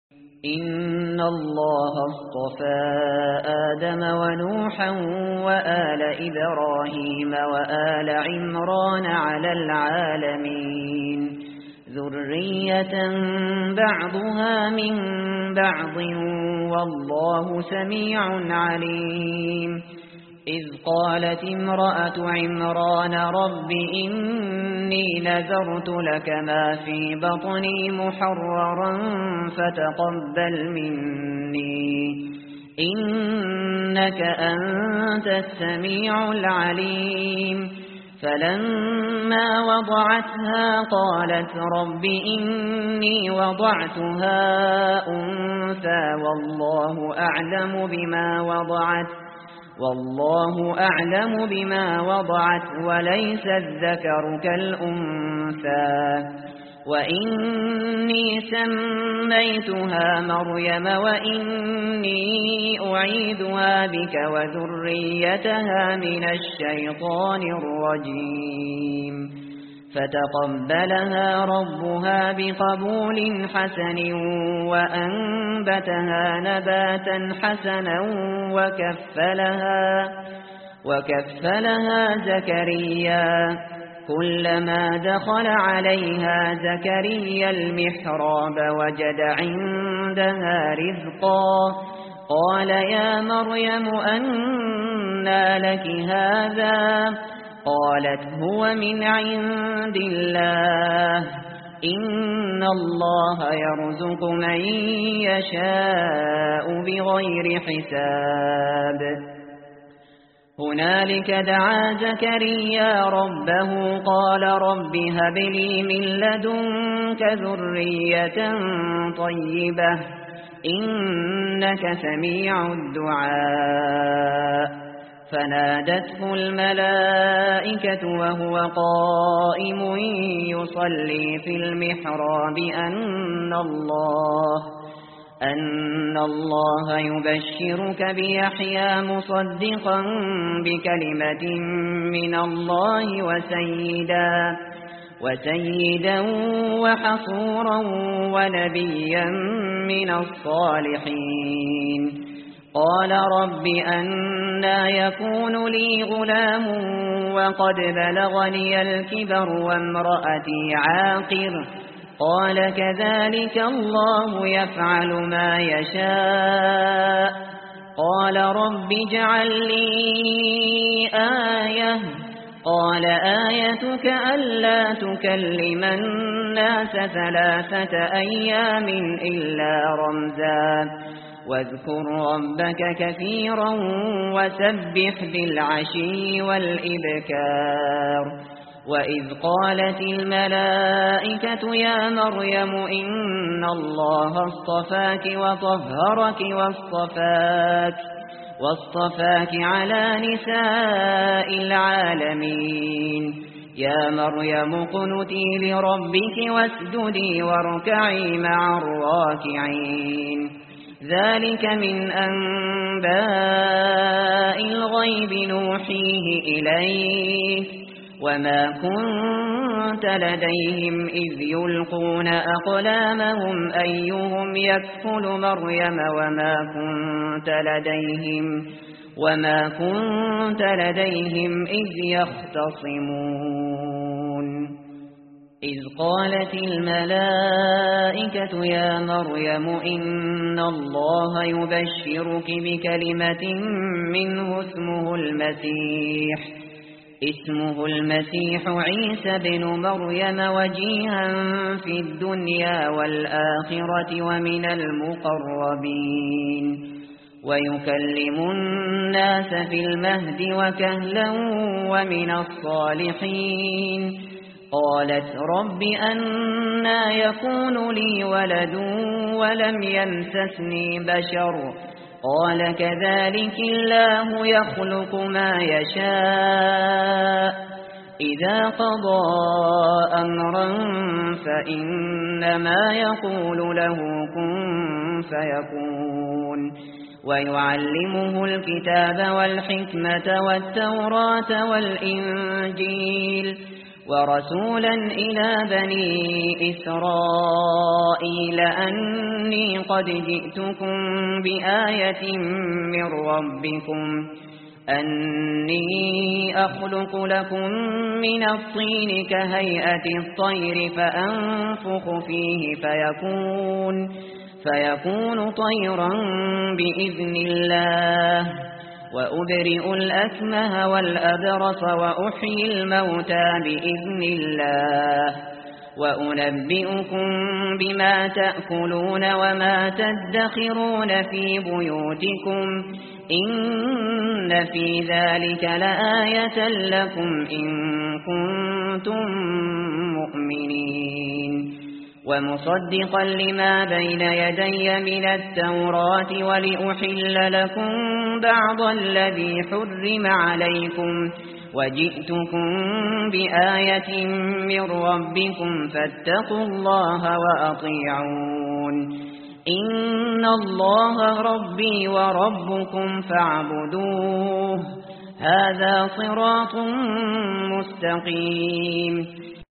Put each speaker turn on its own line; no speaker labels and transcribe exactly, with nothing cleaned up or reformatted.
إن الله اصطفى آدم ونوحا وآل إبراهيم وآل عمران على العالمين ذرية بعضها من بعض والله سميع عليم إذ قالت امرأة عمران رب إني نذرت لك ما في بطني محررا فتقبل مني إنك أنت السميع العليم فلما وضعتها قالت رب إني وضعتها أنثى والله أعلم بما وضعت والله أعلم بما وضعت وليس الذكر كالأنثى وإني سميتها مريم وإني أعيذها بك وذريتها من الشيطان الرجيم فتقبلها ربها بقبول حسن وأنبتها نباتا حسنا وكفلها, وكفلها زكريا كلما دخل عليها زكريا المحراب وجد عندها رزقا قال يا مريم أنى لك هذا قالت هو من عند الله إن الله يرزق من يشاء بغير حساب هنالك دعا زكريا ربه قال رب هب لي من لدنك ذرية طيبة إنك سميع الدعاء فنادته الملائكة وهو قائم يصلي في المحراب أن الله أن الله يبشرك بيحيى مصدقا بكلمة من الله وسيدا وسيدا وحصورا ونبيا من الصالحين قال رب أنى يكون لي غلام وقد بلغني الكبر وامرأتي عاقر قال كذلك الله يفعل ما يشاء قال رب اجعل لي آية قال آيتك ألا تكلم الناس ثلاثة أيام إلا رمزا واذكر ربك كثيرا وسبح بالعشي والإبكار وإذ قالت الملائكة يا مريم إن الله اصطفاك وطهرك واصطفاك واصطفاك على نساء العالمين يا مريم اقنتي لربك واسجدي واركعي مع الراكعين ذلك من أنباء الغيب نوحيه إليك وما كنت لديهم إذ يلقون أقلامهم أيهم يكفل مريم وما كنت لديهم وما كنت لديهم إذ يختصمون إذ قالت الملائكة يا مريم إن الله يبشرك بكلمة منه اسمه المسيح اسمه المسيح عيسى بن مريم وجيها في الدنيا والآخرة ومن المقربين ويكلم الناس في المهد وكهلا ومن الصالحين قالت رب أنى يكون لي ولد ولم يمسسني بشر قال كذلك الله يخلق ما يشاء إذا قضى أمرا فإنما يقول له كن فيكون ويعلمه الكتاب والحكمة والتوراة والإنجيل ورسولا إلى بني إسرائيل أني قد جئتكم بآية من ربكم أني أخلق لكم من الطين كهيئة الطير فأنفخ فيه فيكون, فيكون طيرا بإذن الله وأبرئ الأكمه والأبرص وأحيي الموتى بإذن الله وأنبئكم بما تأكلون وما تدخرون في بيوتكم إن في ذلك لآية لكم إن كنتم مؤمنين ومصدقا لما بين يدي من التوراة ولأحل لكم بعض الذي حرم عليكم وجئتكم بآية من ربكم فاتقوا الله وأطيعون إن الله ربي وربكم فاعبدوه هذا صراط مستقيم